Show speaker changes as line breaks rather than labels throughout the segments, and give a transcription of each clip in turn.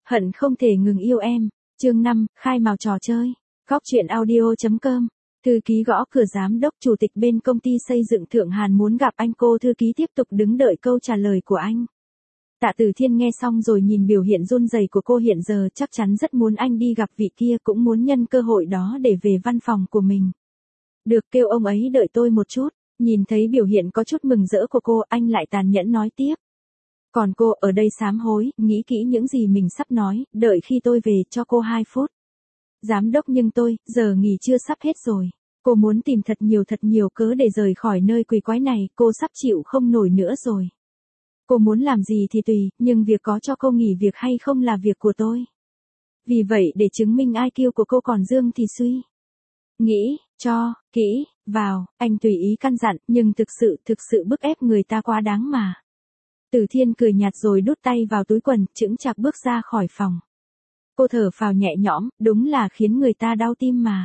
Hận không thể ngừng yêu em. Chương 5, khai mào trò chơi. Góc truyện audio.com. Thư ký gõ cửa giám đốc chủ tịch bên công ty xây dựng Thượng Hàn muốn gặp anh. Cô thư ký tiếp tục đứng đợi câu trả lời của anh. Tạ Tử Thiên nghe xong rồi nhìn biểu hiện run rẩy của cô hiện giờ, chắc chắn rất muốn anh đi gặp vị kia, cũng muốn nhân cơ hội đó để về văn phòng của mình. Được, kêu ông ấy đợi tôi một chút. Nhìn thấy biểu hiện có chút mừng rỡ của cô, anh lại tàn nhẫn nói tiếp. Còn cô ở đây sám hối, nghĩ kỹ những gì mình sắp nói, đợi khi tôi về cho cô 2 phút. Giám đốc, nhưng tôi, giờ nghỉ trưa sắp hết rồi. Cô muốn tìm thật nhiều cớ để rời khỏi nơi quỷ quái này, cô sắp chịu không nổi nữa rồi. Cô muốn làm gì thì tùy, nhưng việc có cho cô nghỉ việc hay không là việc của tôi. Vì vậy để chứng minh IQ của cô còn dương thì suy nghĩ cho kỹ vào, anh tùy ý căn dặn, nhưng thực sự bức ép người ta quá đáng mà. Tử Thiên cười nhạt rồi đút tay vào túi quần, chững chạc bước ra khỏi phòng. Cô thở phào nhẹ nhõm, đúng là khiến người ta đau tim mà.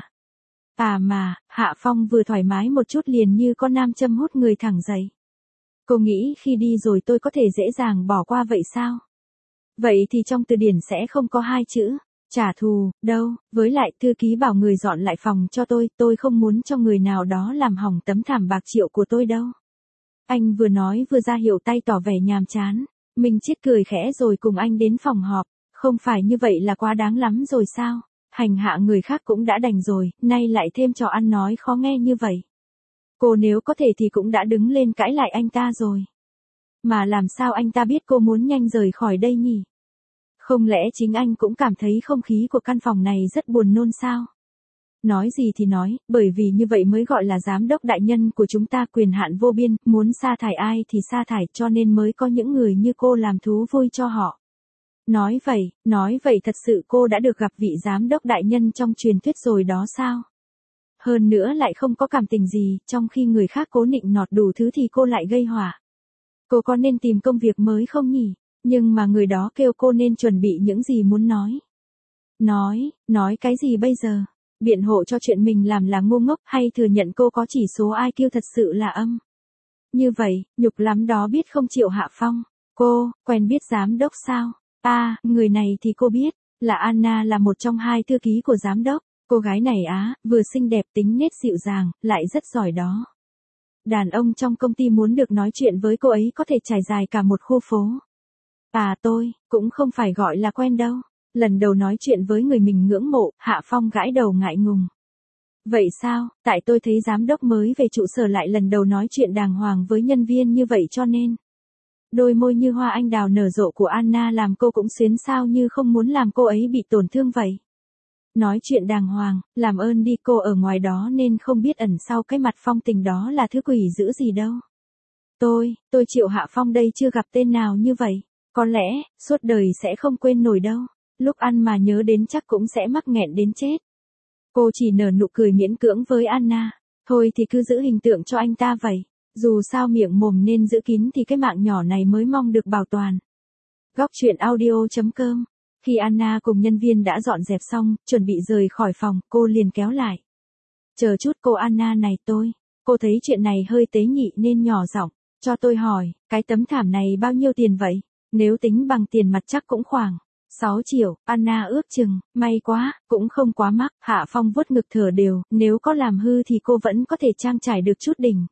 Mà, Hạ Phong vừa thoải mái một chút liền như con nam châm hút người thẳng dậy. Cô nghĩ khi đi rồi tôi có thể dễ dàng bỏ qua vậy sao? Vậy thì trong từ điển sẽ không có 2 chữ trả thù đâu, với lại thư ký bảo người dọn lại phòng cho tôi không muốn cho người nào đó làm hỏng tấm thảm bạc triệu của tôi đâu. Anh vừa nói vừa ra hiệu tay tỏ vẻ nhàm chán. Minh Chiết cười khẽ rồi cùng anh đến phòng họp. Không phải như vậy là quá đáng lắm rồi sao? Hành hạ người khác cũng đã đành rồi, nay lại thêm trò ăn nói khó nghe như vậy. Cô nếu có thể thì cũng đã đứng lên cãi lại anh ta rồi. Mà làm sao anh ta biết cô muốn nhanh rời khỏi đây nhỉ? Không lẽ chính anh cũng cảm thấy không khí của căn phòng này rất buồn nôn sao? Nói gì thì nói, bởi vì như vậy mới gọi là giám đốc đại nhân của chúng ta, quyền hạn vô biên, muốn sa thải ai thì sa thải, cho nên mới có những người như cô làm thú vui cho họ. Nói vậy thật sự cô đã được gặp vị giám đốc đại nhân trong truyền thuyết rồi đó sao? Hơn nữa lại không có cảm tình gì, trong khi người khác cố nịnh nọt đủ thứ thì cô lại gây họa. Cô có nên tìm công việc mới không nhỉ? Nhưng mà người đó kêu cô nên chuẩn bị những gì muốn nói. Nói cái gì bây giờ? Biện hộ cho chuyện mình làm là ngu ngốc, hay thừa nhận cô có chỉ số IQ thật sự là âm? Như vậy, nhục lắm đó biết không Triệu Hạ Phong? Cô, quen biết giám đốc sao? Người này thì cô biết, là Anna, là một trong 2 thư ký của giám đốc. Cô gái này vừa xinh đẹp, tính nết dịu dàng, lại rất giỏi đó. Đàn ông trong công ty muốn được nói chuyện với cô ấy có thể trải dài cả một khu phố. Tôi cũng không phải gọi là quen đâu. Lần đầu nói chuyện với người mình ngưỡng mộ, Hạ Phong gãi đầu ngại ngùng. Vậy sao? Tại tôi thấy giám đốc mới về trụ sở lại lần đầu nói chuyện đàng hoàng với nhân viên như vậy cho nên. Đôi môi như hoa anh đào nở rộ của Anna làm cô cũng xuyến, sao như không muốn làm cô ấy bị tổn thương vậy. Nói chuyện đàng hoàng, làm ơn đi, cô ở ngoài đó nên không biết ẩn sau cái mặt phong tình đó là thứ quỷ dữ gì đâu. Tôi Triệu Hạ Phong đây chưa gặp tên nào như vậy. Có lẽ, suốt đời sẽ không quên nổi đâu. Lúc ăn mà nhớ đến chắc cũng sẽ mắc nghẹn đến chết. Cô chỉ nở nụ cười miễn cưỡng với Anna. Thôi thì cứ giữ hình tượng cho anh ta vậy. Dù sao miệng mồm nên giữ kín thì cái mạng nhỏ này mới mong được bảo toàn. Góc truyện audio.com. Khi Anna cùng nhân viên đã dọn dẹp xong, chuẩn bị rời khỏi phòng, cô liền kéo lại. Chờ chút cô Anna này, cô thấy chuyện này hơi tế nhị nên nhỏ giọng. Cho tôi hỏi, cái tấm thảm này bao nhiêu tiền vậy? Nếu tính bằng tiền mặt chắc cũng khoảng 6 triệu, Anna ước chừng, may quá, cũng không quá mắc. Hạ Phong vuốt ngực thở đều, nếu có làm hư thì cô vẫn có thể trang trải được chút đỉnh.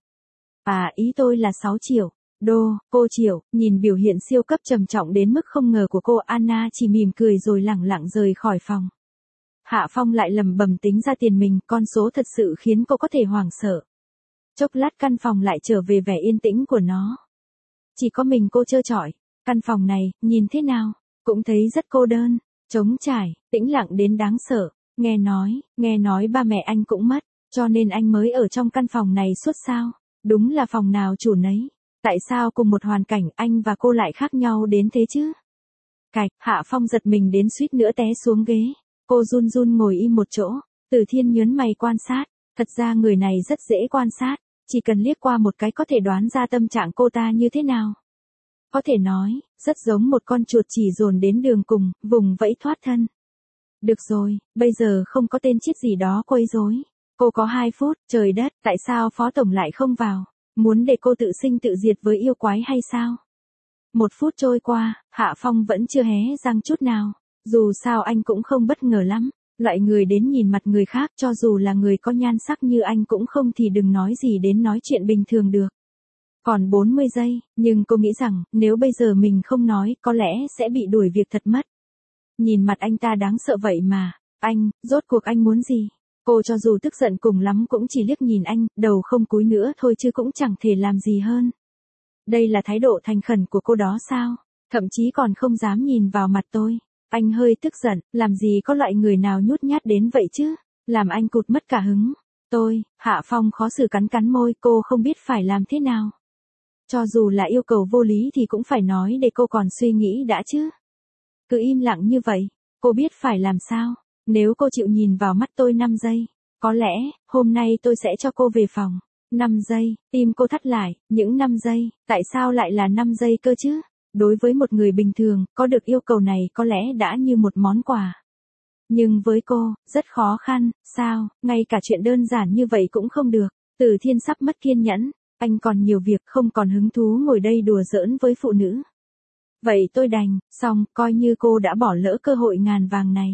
Ý tôi là 6 triệu. Cô Triệu, nhìn biểu hiện siêu cấp trầm trọng đến mức không ngờ của cô, Anna chỉ mỉm cười rồi lẳng lặng rời khỏi phòng. Hạ Phong lại lẩm bẩm tính ra tiền mình, con số thật sự khiến cô có thể hoảng sợ. Chốc lát căn phòng lại trở về vẻ yên tĩnh của nó. Chỉ có mình cô trơ trọi. Căn phòng này, nhìn thế nào, cũng thấy rất cô đơn, trống trải, tĩnh lặng đến đáng sợ. Nghe nói ba mẹ anh cũng mất, cho nên anh mới ở trong căn phòng này suốt sao? Đúng là phòng nào chủ nấy. Tại sao cùng một hoàn cảnh anh và cô lại khác nhau đến thế chứ? Cạch, Hạ Phong giật mình đến suýt nữa té xuống ghế. Cô run run ngồi im một chỗ. Tử Thiên nhớn mày quan sát. Thật ra người này rất dễ quan sát. Chỉ cần liếc qua một cái có thể đoán ra tâm trạng cô ta như thế nào. Có thể nói, rất giống một con chuột chỉ dồn đến đường cùng, vùng vẫy thoát thân. Được rồi, bây giờ không có tên chiết gì đó quấy rối. Cô có 2 phút, trời đất, tại sao phó tổng lại không vào? Muốn để cô tự sinh tự diệt với yêu quái hay sao? 1 phút trôi qua, Hạ Phong vẫn chưa hé răng chút nào. Dù sao anh cũng không bất ngờ lắm. Loại người đến nhìn mặt người khác cho dù là người có nhan sắc như anh cũng không thì đừng nói gì đến nói chuyện bình thường được. Còn 40 giây, nhưng cô nghĩ rằng nếu bây giờ mình không nói có lẽ sẽ bị đuổi việc thật mất. Nhìn mặt anh ta đáng sợ vậy mà. Anh, rốt cuộc anh muốn gì? Cô cho dù tức giận cùng lắm cũng chỉ liếc nhìn anh, đầu không cúi nữa thôi chứ cũng chẳng thể làm gì hơn. Đây là thái độ thành khẩn của cô đó sao? Thậm chí còn không dám nhìn vào mặt tôi. Anh hơi tức giận, làm gì có loại người nào nhút nhát đến vậy chứ? Làm anh cụt mất cả hứng. Hạ Phong khó xử cắn cắn môi, cô không biết phải làm thế nào. Cho dù là yêu cầu vô lý thì cũng phải nói để cô còn suy nghĩ đã chứ. Cứ im lặng như vậy, cô biết phải làm sao. Nếu cô chịu nhìn vào mắt tôi 5 giây, có lẽ, hôm nay tôi sẽ cho cô về phòng. 5 giây, tim cô thắt lại, những 5 giây, tại sao lại là 5 giây cơ chứ? Đối với một người bình thường, có được yêu cầu này có lẽ đã như một món quà. Nhưng với cô, rất khó khăn, sao, ngay cả chuyện đơn giản như vậy cũng không được. Từ Thiên sắp mất kiên nhẫn, anh còn nhiều việc không còn hứng thú ngồi đây đùa giỡn với phụ nữ. Vậy tôi đành, xong, coi như cô đã bỏ lỡ cơ hội ngàn vàng này.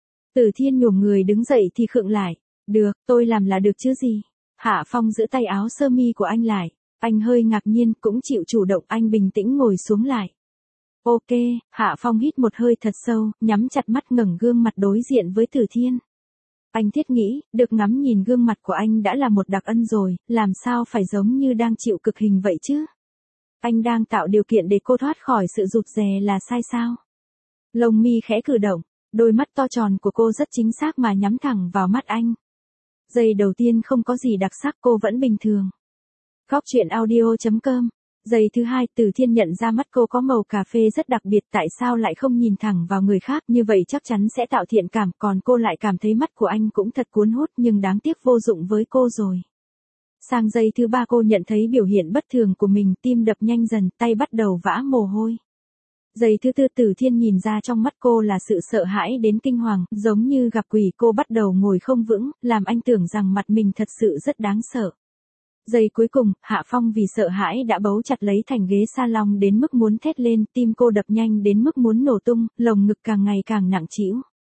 Từ Thiên nhổm người đứng dậy thì khựng lại. Được, tôi làm là được chứ gì. Hạ Phong giữ tay áo sơ mi của anh lại. Anh hơi ngạc nhiên cũng chịu chủ động, anh bình tĩnh ngồi xuống lại. Ok, Hạ Phong hít một hơi thật sâu, nhắm chặt mắt ngẩng gương mặt đối diện với Từ Thiên. Anh thiết nghĩ, được ngắm nhìn gương mặt của anh đã là một đặc ân rồi, làm sao phải giống như đang chịu cực hình vậy chứ? Anh đang tạo điều kiện để cô thoát khỏi sự rụt rè là sai sao? Lông mi khẽ cử động, đôi mắt to tròn của cô rất chính xác mà nhắm thẳng vào mắt anh. Giây đầu tiên không có gì đặc sắc, cô vẫn bình thường. Góc chuyện audio.com. Giây thứ hai, Từ Thiên nhận ra mắt cô có màu cà phê rất đặc biệt, tại sao lại không nhìn thẳng vào người khác, như vậy chắc chắn sẽ tạo thiện cảm, còn cô lại cảm thấy mắt của anh cũng thật cuốn hút nhưng đáng tiếc vô dụng với cô rồi. Sang giây thứ ba cô nhận thấy biểu hiện bất thường của mình, tim đập nhanh dần, tay bắt đầu vã mồ hôi. Giây thứ tư, Từ Thiên nhìn ra trong mắt cô là sự sợ hãi đến kinh hoàng, giống như gặp quỷ, cô bắt đầu ngồi không vững, làm anh tưởng rằng mặt mình thật sự rất đáng sợ. Giây cuối cùng, Hạ Phong vì sợ hãi đã bấu chặt lấy thành ghế salon đến mức muốn thét lên, tim cô đập nhanh đến mức muốn nổ tung, lồng ngực càng ngày càng nặng trĩu.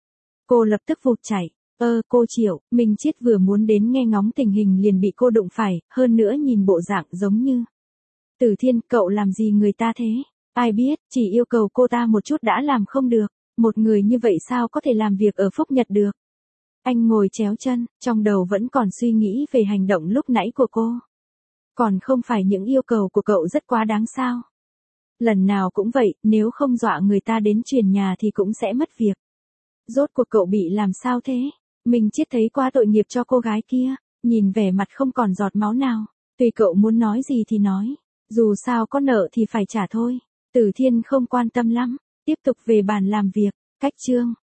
Cô lập tức vụt chạy. Cô Triệu, Minh Chiết vừa muốn đến nghe ngóng tình hình liền bị cô đụng phải, hơn nữa nhìn bộ dạng giống như. Từ Thiên, cậu làm gì người ta thế? Ai biết, chỉ yêu cầu cô ta một chút đã làm không được. Một người như vậy sao có thể làm việc ở Phúc Nhật được? Anh ngồi chéo chân, trong đầu vẫn còn suy nghĩ về hành động lúc nãy của cô. Còn không phải những yêu cầu của cậu rất quá đáng sao? Lần nào cũng vậy, nếu không dọa người ta đến chuyển nhà thì cũng sẽ mất việc. Rốt cuộc cậu bị làm sao thế? Mình Chiết thấy quá tội nghiệp cho cô gái kia, nhìn vẻ mặt không còn giọt máu nào. Tùy cậu muốn nói gì thì nói, dù sao có nợ thì phải trả thôi. Từ Thiên không quan tâm lắm, tiếp tục về bàn làm việc. Cách chương